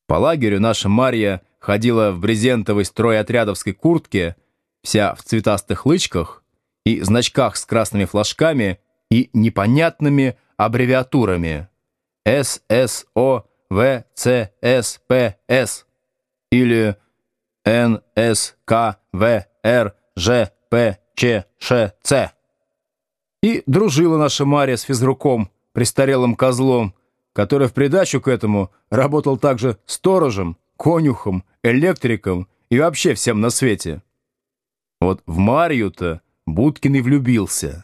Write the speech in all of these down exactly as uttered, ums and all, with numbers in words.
По лагерю наша Марья ходила в брезентовой стройотрядовской куртке, вся в цветастых лычках и значках с красными флажками и непонятными аббревиатурами эс эс о вэ цэ эс пэ эс или эн эс ка вэ эр жэ пэ че ше цэ. И дружила наша Марья с физруком, престарелым козлом, который в придачу к этому работал также сторожем, конюхом, электриком и вообще всем на свете. Вот в Марью-то Будкин и влюбился.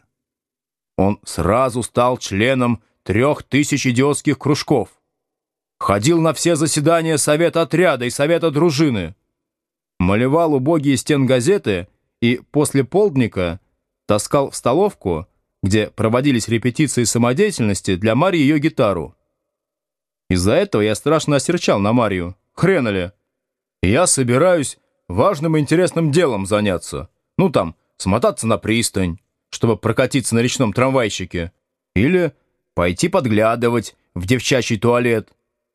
Он сразу стал членом трех тысяч идиотских кружков. Ходил на все заседания совета отряда и совета дружины. Малевал убогие стенгазеты и после полдника таскал в столовку, где проводились репетиции самодеятельности, для Марьи ее гитару. Из-за этого я страшно осерчал на Марью. Хрена ли? Я собираюсь важным и интересным делом заняться. Ну там, смотаться на пристань, чтобы прокатиться на речном трамвайчике. Или пойти подглядывать в девчачий туалет.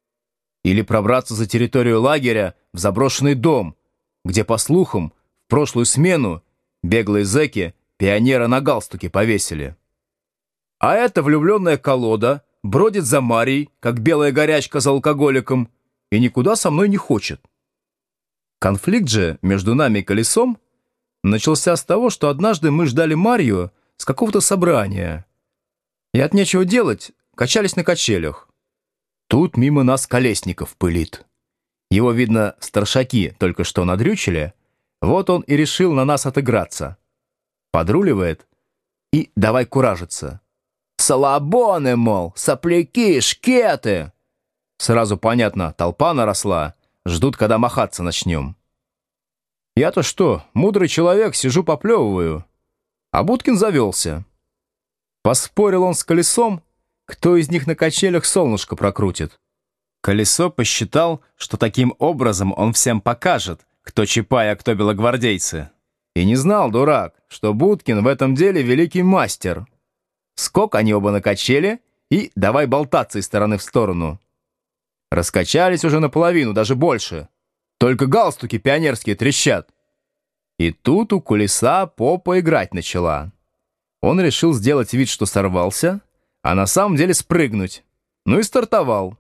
Или пробраться за территорию лагеря в заброшенный дом, где, по слухам, в прошлую смену беглые зэки пионера на галстуке повесили. А эта влюбленная колода бродит за Марьей, как белая горячка за алкоголиком, и никуда со мной не хочет. Конфликт же между нами и Колесом начался с того, что однажды мы ждали Марью с какого-то собрания, и от нечего делать качались на качелях. Тут мимо нас Колесников пылит. Его, видно, старшаки только что надрючили, вот он и решил на нас отыграться. Подруливает и давай куражиться. «Салабоны, мол, сопляки, шкеты!» Сразу понятно, толпа наросла, ждут, когда махаться начнем. Я-то что, мудрый человек, сижу поплевываю. А Будкин завелся. Поспорил он с Колесом, кто из них на качелях солнышко прокрутит. Колесо посчитал, что таким образом он всем покажет, кто чапай, а кто белогвардейцы. И не знал, дурак, что Будкин в этом деле великий мастер. Скок они оба на качели и давай болтаться из стороны в сторону. Раскачались уже наполовину, даже больше. Только галстуки пионерские трещат. И тут у Колеса попа играть начала. Он решил сделать вид, что сорвался, а на самом деле спрыгнуть. Ну и стартовал.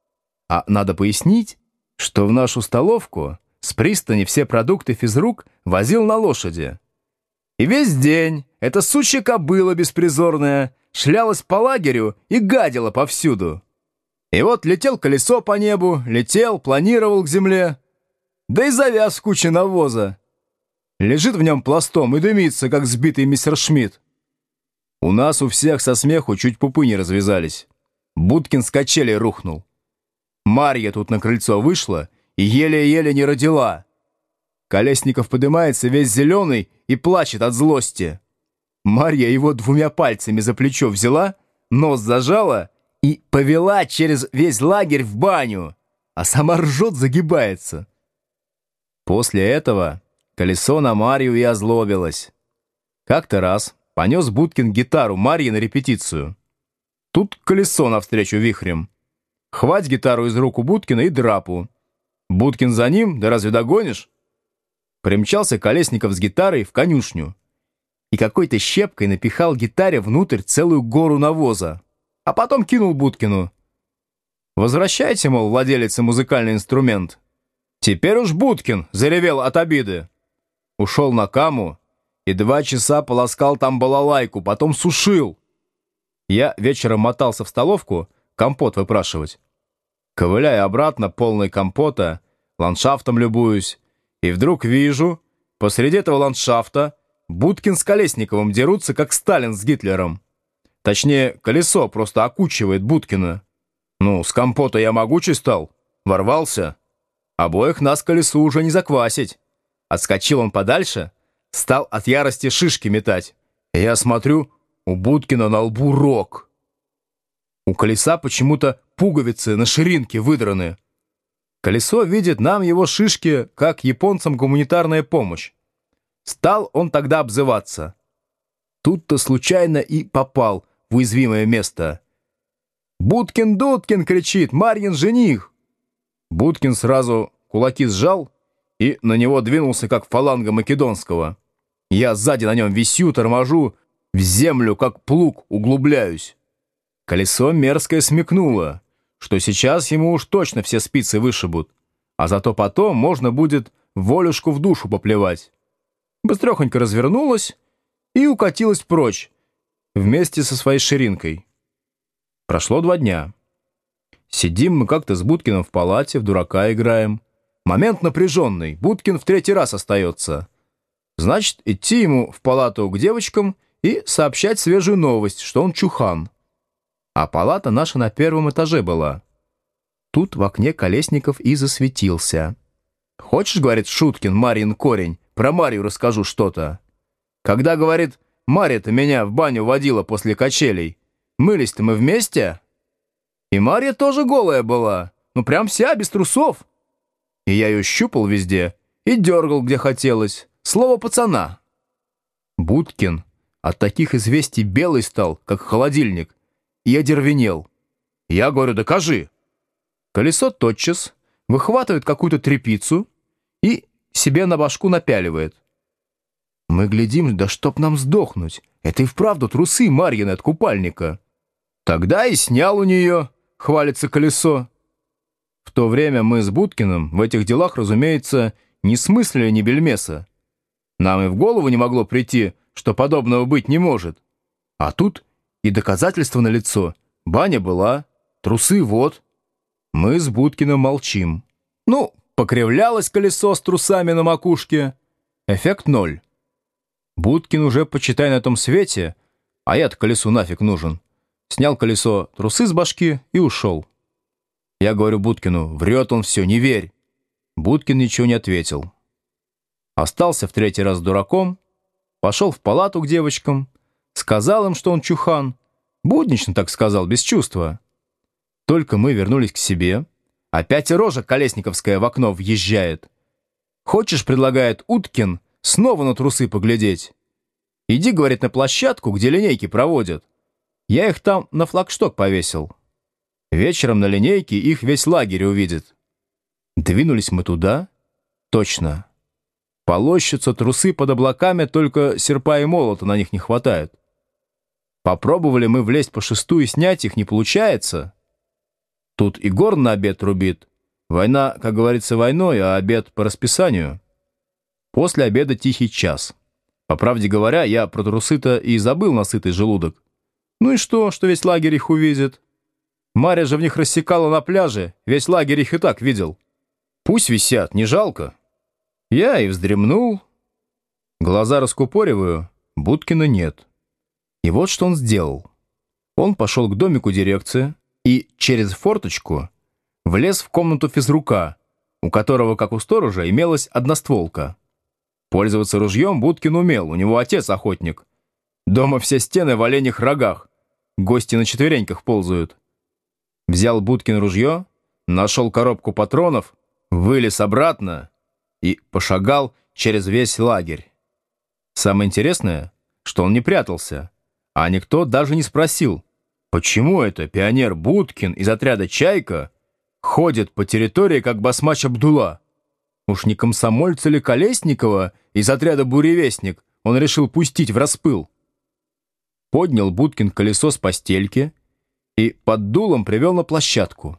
А надо пояснить, что в нашу столовку с пристани все продукты физрук возил на лошади. И весь день эта сучья кобыла беспризорная шлялась по лагерю и гадила повсюду. И вот летел Колесо по небу, летел, планировал к земле. Да и завяз в куче навоза. Лежит в нем пластом и дымится, как сбитый мессершмитт. У нас у всех со смеху чуть пупы не развязались. Будкин с качелей рухнул. Марья тут на крыльцо вышла и еле-еле не родила. Колесников поднимается весь зеленый и плачет от злости. Марья его двумя пальцами за плечо взяла, нос зажала и повела через весь лагерь в баню, а сама ржет, загибается. После этого Колесо на Марью и озлобилось. Как-то раз понес Будкин гитару Марье на репетицию. Тут Колесо навстречу вихрем. Хвать гитару из рук у Будкина и драпу. Будкин за ним, да разве догонишь? Примчался Колесников с гитарой в конюшню и какой-то щепкой напихал гитаре внутрь целую гору навоза, а потом кинул Будкину. «Возвращайте, мол, владелице музыкальный инструмент». Теперь уж Будкин заревел от обиды. Ушел на каму и два часа полоскал там балалайку, потом сушил. Я вечером мотался в столовку компот выпрашивать. Ковыляю обратно, полный компота, ландшафтом любуюсь, и вдруг вижу, посреди этого ландшафта Будкин с Колесниковым дерутся, как Сталин с Гитлером. Точнее, Колесо просто окучивает Будкина. Ну, с компота я могучий стал, ворвался. Обоих нас Колесу уже не заквасить. Отскочил он подальше, стал от ярости шишки метать. И я смотрю, у Будкина на лбу рог. У Колеса почему-то пуговицы на ширинке выдраны. Колесо видит нам его шишки, как японцам гуманитарная помощь. Стал он тогда обзываться. Тут-то случайно и попал в уязвимое место. «Будкин-Дудкин!» — кричит, «Марьин жених!» Будкин сразу кулаки сжал и на него двинулся, как фаланга Македонского. Я сзади на нем висю, торможу, в землю, как плуг, углубляюсь. Колесо мерзкое смекнуло, что сейчас ему уж точно все спицы вышибут, а зато потом можно будет волюшку в душу поплевать. Быстрехонько развернулась и укатилась прочь вместе со своей ширинкой. Прошло два дня. Сидим мы как-то с Будкиным в палате, в дурака играем. Момент напряженный, Будкин в третий раз остается. Значит, идти ему в палату к девочкам и сообщать свежую новость, что он чухан. А палата наша на первом этаже была. Тут в окне Колесников и засветился. «Хочешь, — говорит Шуткин, — Марьин корень, про Марью расскажу что-то. Когда, — говорит, — Марья-то меня в баню водила после качелей, мылись-то мы вместе? И Марья тоже голая была, ну прям вся, без трусов. И я ее щупал везде и дергал, где хотелось. Слово пацана». Будкин от таких известий белый стал, как холодильник, и одервенел. Я говорю: «Докажи». Колесо тотчас выхватывает какую-то тряпицу и себе на башку напяливает. Мы глядим, да чтоб нам сдохнуть. Это и вправду трусы Марьины от купальника. Тогда и снял у нее, хвалится Колесо. В то время мы с Будкиным в этих делах, разумеется, не смыслили ни бельмеса. Нам и в голову не могло прийти, что подобного быть не может. А тут и доказательства налицо. Баня была, трусы вот. Мы с Будкиным молчим. Ну, покривлялось Колесо с трусами на макушке. Эффект ноль. Будкин уже, почитай, на том свете, а я-то Колесу нафиг нужен. Снял Колесо трусы с башки и ушел. Я говорю Будкину: «Врет он все, не верь». Будкин ничего не ответил. Остался в третий раз дураком, пошел в палату к девочкам, сказал им, что он чухан. Буднично так сказал, без чувства. Только мы вернулись к себе, опять и рожа колесниковская в окно въезжает. «Хочешь, — предлагает Уткин, — снова на трусы поглядеть? Иди, — говорит, — на площадку, где линейки проводят. Я их там на флагшток повесил. Вечером на линейке их весь лагерь увидит». Двинулись мы туда. Точно. Полощутся трусы под облаками, только серпа и молота на них не хватает. Попробовали мы влезть по шесту и снять их, не получается. Тут и горн на обед рубит. Война, как говорится, войной, а обед по расписанию. После обеда тихий час. По правде говоря, я про трусы-то и забыл на сытый желудок. Ну и что, что весь лагерь их увидит? Марья же в них рассекала на пляже, весь лагерь их и так видел. Пусть висят, не жалко. Я и вздремнул. Глаза раскупориваю, Будкина нет. И вот что он сделал. Он пошел к домику дирекции и через форточку влез в комнату физрука, у которого, как у сторожа, имелась одностволка. Пользоваться ружьем Будкин умел, у него отец охотник. Дома все стены в оленьих рогах, гости на четвереньках ползают. Взял Будкин ружье, нашел коробку патронов, вылез обратно и пошагал через весь лагерь. Самое интересное, что он не прятался, а никто даже не спросил, почему это пионер Будкин из отряда «Чайка» ходит по территории, как басмач Абдулла. Уж не комсомольца ли Колесникова из отряда «Буревестник» он решил пустить в распыл. Поднял Будкин Колесо с постельки и под дулом привел на площадку.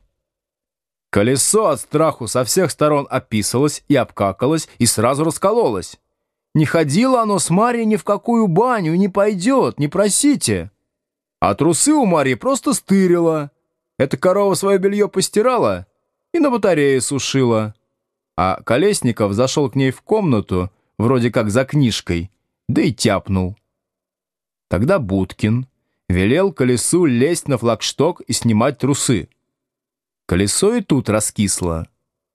Колесо от страху со всех сторон описалось и обкакалось, и сразу раскололось. Не ходило оно с Марьей ни в какую баню и не пойдет, не просите. А трусы у Марьи просто стырила. Эта корова свое белье постирала и на батарее сушила. А Колесников зашел к ней в комнату, вроде как за книжкой, да и тяпнул. Тогда Будкин велел Колесу лезть на флагшток и снимать трусы. Колесо и тут раскисло.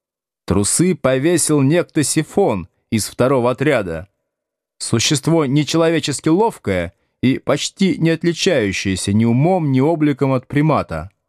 Трусы повесил некто Сифон из второго отряда. Существо нечеловечески ловкое и почти не отличающееся ни умом, ни обликом от примата.